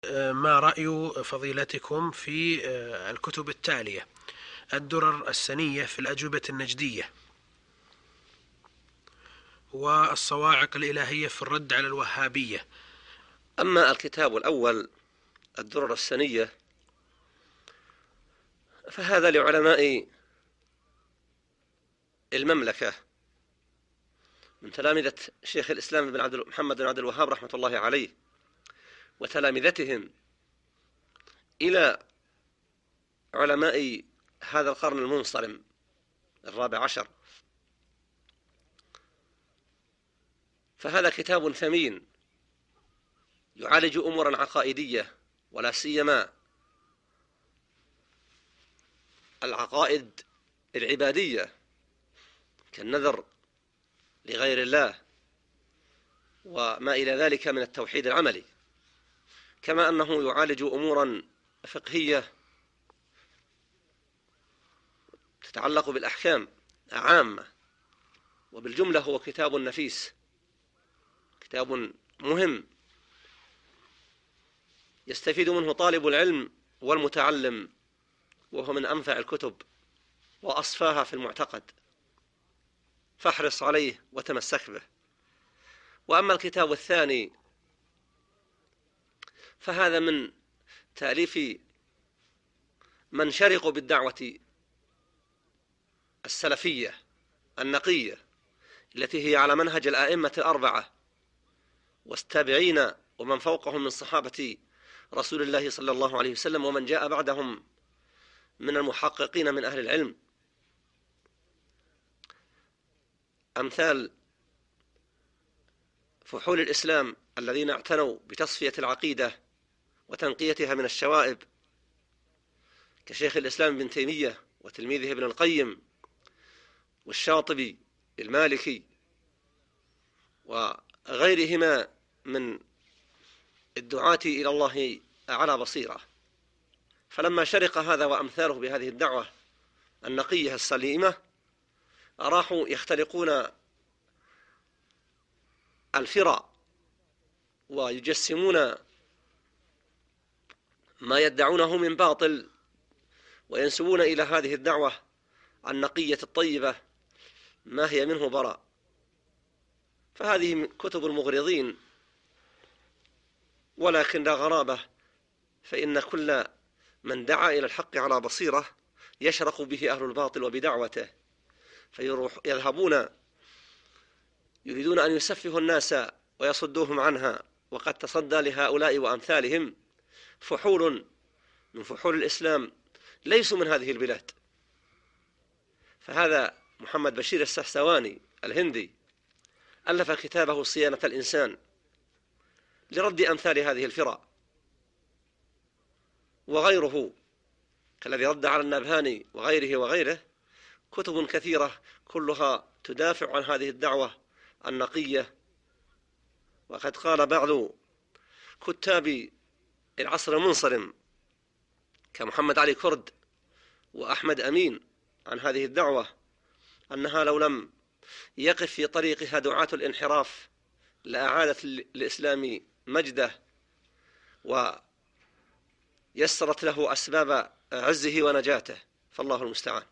ما رأي فضيلتكم في الكتب التالية: الدرر السنية في الأجوبة النجدية، والصواعق الإلهية في الرد على الوهابية؟ أما الكتاب الأول الدرر السنية فهذا لعلماء المملكة من تلامذة شيخ الإسلام محمد بن عبد الوهاب رحمة الله عليه وتلامذتهم إلى علماء هذا القرن المنصرم الرابع عشر. فهذا كتاب ثمين يعالج أمورا عقائدية، ولا سيما العقائد العبادية كالنذر لغير الله وما إلى ذلك من التوحيد العملي، كما أنه يعالج أمورا فقهية تتعلق بالأحكام عامة. وبالجملة هو كتاب نفيس، كتاب مهم يستفيد منه طالب العلم والمتعلم، وهو من أنفع الكتب وأصفاها في المعتقد، فاحرص عليه وتمسك به. وأما الكتاب الثاني فهذا من تأليف من شرقوا بالدعوة السلفية النقية التي هي على منهج الآئمة الأربعة والتابعين ومن فوقهم من صحابة رسول الله صلى الله عليه وسلم ومن جاء بعدهم من المحققين من أهل العلم، أمثال فحول الإسلام الذين اعتنوا بتصفية العقيدة وتنقيتها من الشوائب، كشيخ الإسلام ابن تيمية وتلميذه ابن القيم والشاطبي المالكي وغيرهما من الدعاة إلى الله على بصيرة. فلما شرق هذا وأمثاله بهذه الدعوة النقية السليمة راحوا يختلقون الفرع ويجسمون ما يدعونه من باطل وينسبون إلى هذه الدعوة النقية الطيبة ما هي منه براء. فهذه كتب المغرضين، ولكن لا غرابة، فإن كل من دعا إلى الحق على بصيرة يشرق به أهل الباطل وبدعوته، فيذهبون يريدون أن يسفهوا الناس ويصدوهم عنها، وقد تصدى لهؤلاء وأمثالهم فحول من فحول الإسلام ليسوا من هذه البلاد. فهذا محمد بشير السحسواني الهندي ألف كتابه صيانة الإنسان لرد أمثال هذه الفرق، وغيره كالذي رد على النبهاني وغيره كتب كثيرة كلها تدافع عن هذه الدعوة النقية. وقد قال بعض كتاب العصر المنصرم كمحمد علي كرد وأحمد أمين عن هذه الدعوة أنها لو لم يقف في طريقها دعاة الانحراف لأعادت الإسلام مجده ويسرت له أسباب عزه ونجاته، فالله المستعان.